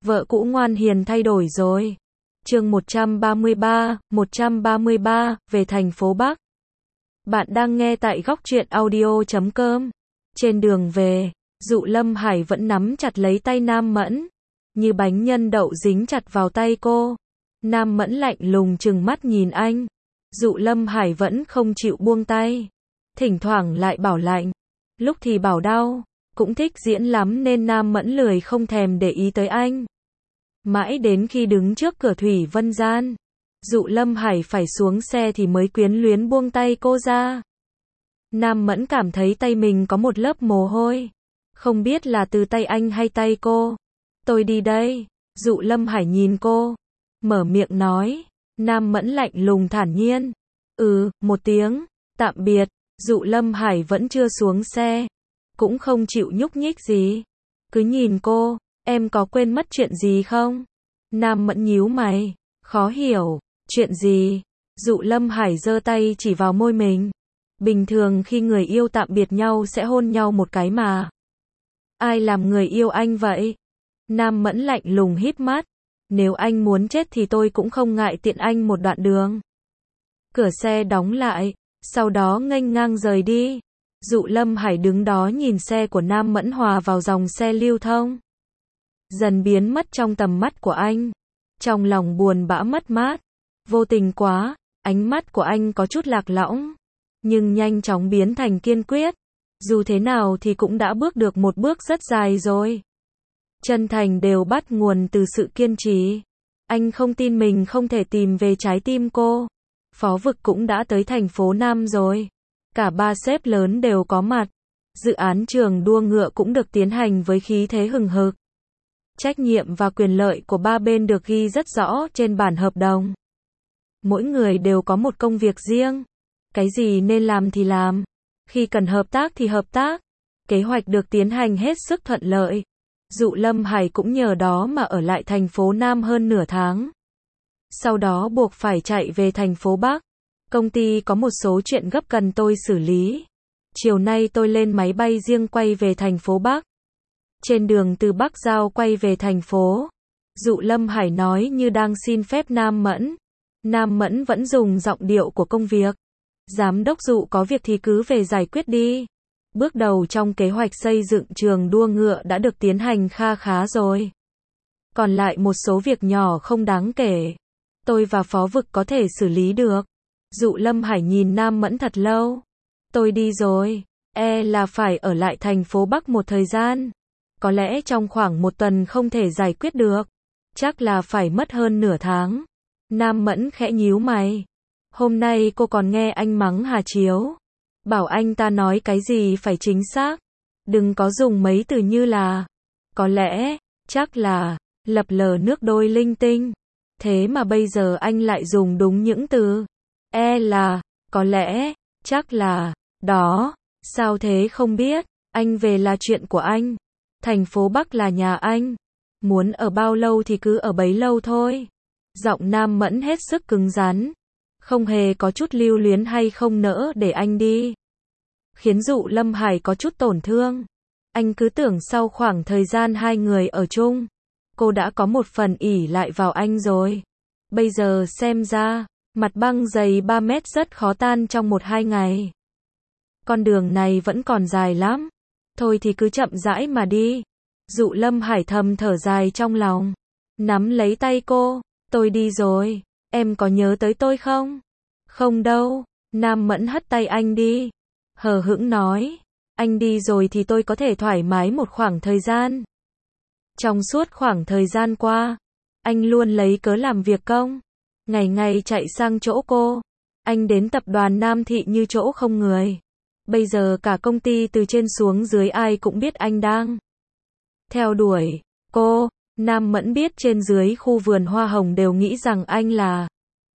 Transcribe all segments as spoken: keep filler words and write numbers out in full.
Vợ cũ ngoan hiền thay đổi rồi. Chương một trăm ba mươi ba, một trăm ba mươi ba, về thành phố Bắc. Bạn đang nghe tại góc truyện audio chấm com. Trên đường về, Dụ Lâm Hải vẫn nắm chặt lấy tay Nam Mẫn, như bánh nhân đậu dính chặt vào tay cô. Nam Mẫn lạnh lùng trừng mắt nhìn anh. Dụ Lâm Hải vẫn không chịu buông tay. Thỉnh thoảng lại bảo lạnh, lúc thì bảo đau, cũng thích diễn lắm nên Nam Mẫn lười không thèm để ý tới anh. Mãi đến khi đứng trước cửa Thủy Vân Gian, Dụ Lâm Hải phải xuống xe thì mới quyến luyến buông tay cô ra. Nam Mẫn cảm thấy tay mình có một lớp mồ hôi. Không biết là từ tay anh hay tay cô. Tôi đi đây. Dụ Lâm Hải nhìn cô, mở miệng nói. Nam Mẫn lạnh lùng thản nhiên. Ừ, một tiếng, tạm biệt. Dụ Lâm Hải vẫn chưa xuống xe, cũng không chịu nhúc nhích gì. Cứ nhìn cô, em có quên mất chuyện gì không? Nam Mẫn nhíu mày, khó hiểu, chuyện gì? Dụ Lâm Hải giơ tay chỉ vào môi mình. Bình thường khi người yêu tạm biệt nhau sẽ hôn nhau một cái mà. Ai làm người yêu anh vậy? Nam Mẫn lạnh lùng híp mắt. Nếu anh muốn chết thì tôi cũng không ngại tiện anh một đoạn đường. Cửa xe đóng lại, sau đó nghênh ngang rời đi. Dụ Lâm Hải đứng đó nhìn xe của Nam Mẫn hòa vào dòng xe lưu thông, dần biến mất trong tầm mắt của anh. Trong lòng buồn bã mất mát, vô tình quá, ánh mắt của anh có chút lạc lõng, nhưng nhanh chóng biến thành kiên quyết. Dù thế nào thì cũng đã bước được một bước rất dài rồi. Chân thành đều bắt nguồn từ sự kiên trì. Anh không tin mình không thể tìm về trái tim cô. Phó Vực cũng đã tới thành phố Nam rồi. Cả ba sếp lớn đều có mặt. Dự án trường đua ngựa cũng được tiến hành với khí thế hừng hực. Trách nhiệm và quyền lợi của ba bên được ghi rất rõ trên bản hợp đồng. Mỗi người đều có một công việc riêng. Cái gì nên làm thì làm. Khi cần hợp tác thì hợp tác. Kế hoạch được tiến hành hết sức thuận lợi. Dụ Lâm Hải cũng nhờ đó mà ở lại thành phố Nam hơn nửa tháng. Sau đó buộc phải chạy về thành phố Bắc. Công ty có một số chuyện gấp cần tôi xử lý. Chiều nay tôi lên máy bay riêng quay về thành phố Bắc. Trên đường từ Bắc Giao quay về thành phố, Dụ Lâm Hải nói như đang xin phép Nam Mẫn. Nam Mẫn vẫn dùng giọng điệu của công việc. Giám đốc Dụ có việc thì cứ về giải quyết đi. Bước đầu trong kế hoạch xây dựng trường đua ngựa đã được tiến hành kha khá rồi. Còn lại một số việc nhỏ không đáng kể. Tôi và Phó Vực có thể xử lý được. Dụ Lâm Hải nhìn Nam Mẫn thật lâu. Tôi đi rồi, e là phải ở lại thành phố Bắc một thời gian. Có lẽ trong khoảng một tuần không thể giải quyết được. Chắc là phải mất hơn nửa tháng. Nam Mẫn khẽ nhíu mày. Hôm nay cô còn nghe anh mắng Hà Chiếu. Bảo anh ta nói cái gì phải chính xác. Đừng có dùng mấy từ như là, có lẽ, chắc là, lập lờ nước đôi linh tinh. Thế mà bây giờ anh lại dùng đúng những từ. E là, có lẽ, chắc là, đó. Sao thế không biết. Anh về là chuyện của anh. Thành phố Bắc là nhà anh. Muốn ở bao lâu thì cứ ở bấy lâu thôi. Giọng Nam Mẫn hết sức cứng rắn. Không hề có chút lưu luyến hay không nỡ để anh đi. Khiến Dụ Lâm Hải có chút tổn thương. Anh cứ tưởng sau khoảng thời gian hai người ở chung, cô đã có một phần ỷ lại vào anh rồi. Bây giờ xem ra, mặt băng dày ba mét rất khó tan trong một hai ngày. Con đường này vẫn còn dài lắm. Thôi thì cứ chậm rãi mà đi. Dụ Lâm Hải thầm thở dài trong lòng. Nắm lấy tay cô. Tôi đi rồi. Em có nhớ tới tôi không? Không đâu. Nam Mẫn hất tay anh đi. Hờ hững nói. Anh đi rồi thì tôi có thể thoải mái một khoảng thời gian. Trong suốt khoảng thời gian qua, anh luôn lấy cớ làm việc công. Ngày ngày chạy sang chỗ cô. Anh đến tập đoàn Nam Thị như chỗ không người. Bây giờ cả công ty từ trên xuống dưới ai cũng biết anh đang theo đuổi cô. Nam Mẫn biết trên dưới khu vườn hoa hồng đều nghĩ rằng anh là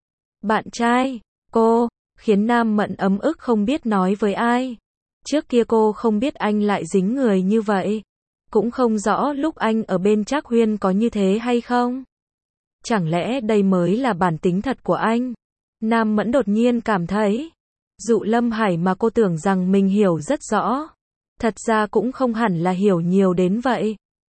bạn trai cô, khiến Nam Mẫn ấm ức không biết nói với ai. Trước kia cô không biết anh lại dính người như vậy. Cũng không rõ lúc anh ở bên Trác Huyên có như thế hay không. Chẳng lẽ đây mới là bản tính thật của anh? Nam Mẫn đột nhiên cảm thấy, Dụ Lâm Hải mà cô tưởng rằng mình hiểu rất rõ, thật ra cũng không hẳn là hiểu nhiều đến vậy.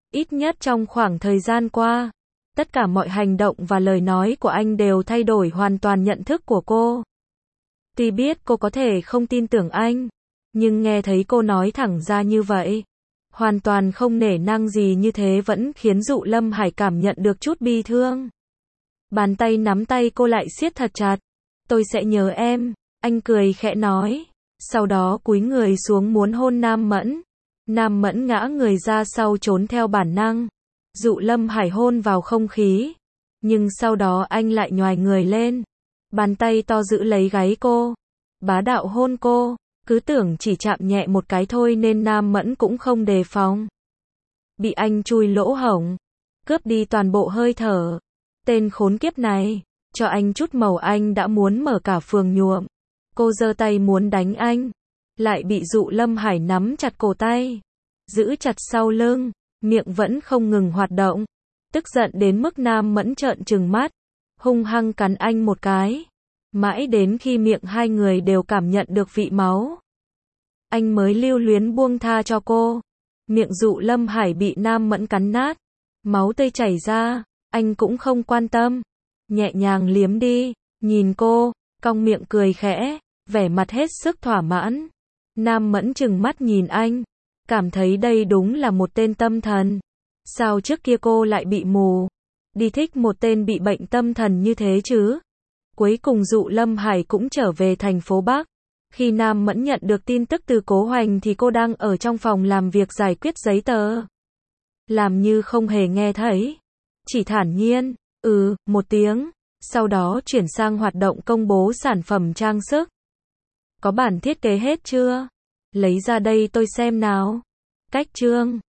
Ít nhất trong khoảng thời gian qua, tất cả mọi hành động và lời nói của anh đều thay đổi hoàn toàn nhận thức của cô. Tuy biết cô có thể không tin tưởng anh, nhưng nghe thấy cô nói thẳng ra như vậy, hoàn toàn không nể nang gì như thế vẫn khiến Dụ Lâm Hải cảm nhận được chút bi thương. Bàn tay nắm tay cô lại siết thật chặt. Tôi sẽ nhớ em, anh cười khẽ nói. Sau đó cúi người xuống muốn hôn Nam Mẫn. Nam Mẫn ngã người ra sau trốn theo bản năng. Dụ Lâm Hải hôn vào không khí. Nhưng sau đó anh lại nhoài người lên. Bàn tay to giữ lấy gáy cô. Bá đạo hôn cô. Cứ tưởng chỉ chạm nhẹ một cái thôi nên Nam Mẫn cũng không đề phòng. Bị anh chui lỗ hổng. Cướp đi toàn bộ hơi thở. Tên khốn kiếp này. Cho anh chút màu anh đã muốn mở cả phường nhuộm. Cô giơ tay muốn đánh anh. Lại bị Dụ Lâm Hải nắm chặt cổ tay. Giữ chặt sau lưng. Miệng vẫn không ngừng hoạt động. Tức giận đến mức Nam Mẫn trợn trừng mắt. Hung hăng cắn anh một cái. Mãi đến khi miệng hai người đều cảm nhận được vị máu. Anh mới lưu luyến buông tha cho cô. Miệng Dụ Lâm Hải bị Nam Mẫn cắn nát. Máu tươi chảy ra. Anh cũng không quan tâm. Nhẹ nhàng liếm đi. Nhìn cô. Cong miệng cười khẽ. Vẻ mặt hết sức thỏa mãn. Nam Mẫn trừng mắt nhìn anh. Cảm thấy đây đúng là một tên tâm thần. Sao trước kia cô lại bị mù? Đi thích một tên bị bệnh tâm thần như thế chứ? Cuối cùng Dụ Lâm Hải cũng trở về thành phố Bắc. Khi Nam Mẫn nhận được tin tức từ Cố Hoành thì cô đang ở trong phòng làm việc giải quyết giấy tờ. Làm như không hề nghe thấy. Chỉ thản nhiên, ừ, một tiếng. Sau đó chuyển sang hoạt động công bố sản phẩm trang sức. Có bản thiết kế hết chưa? Lấy ra đây tôi xem nào. Cách chương